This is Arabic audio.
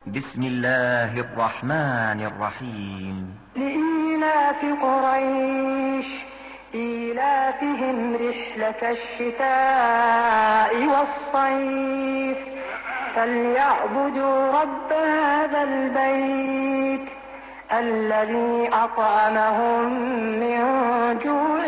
بسم الله الرحمن الرحيم. لإيلاف قريش إيلافهم رحلة الشتاء والصيف فليعبدوا رب هذا البيت الذي أطعمهم من جوع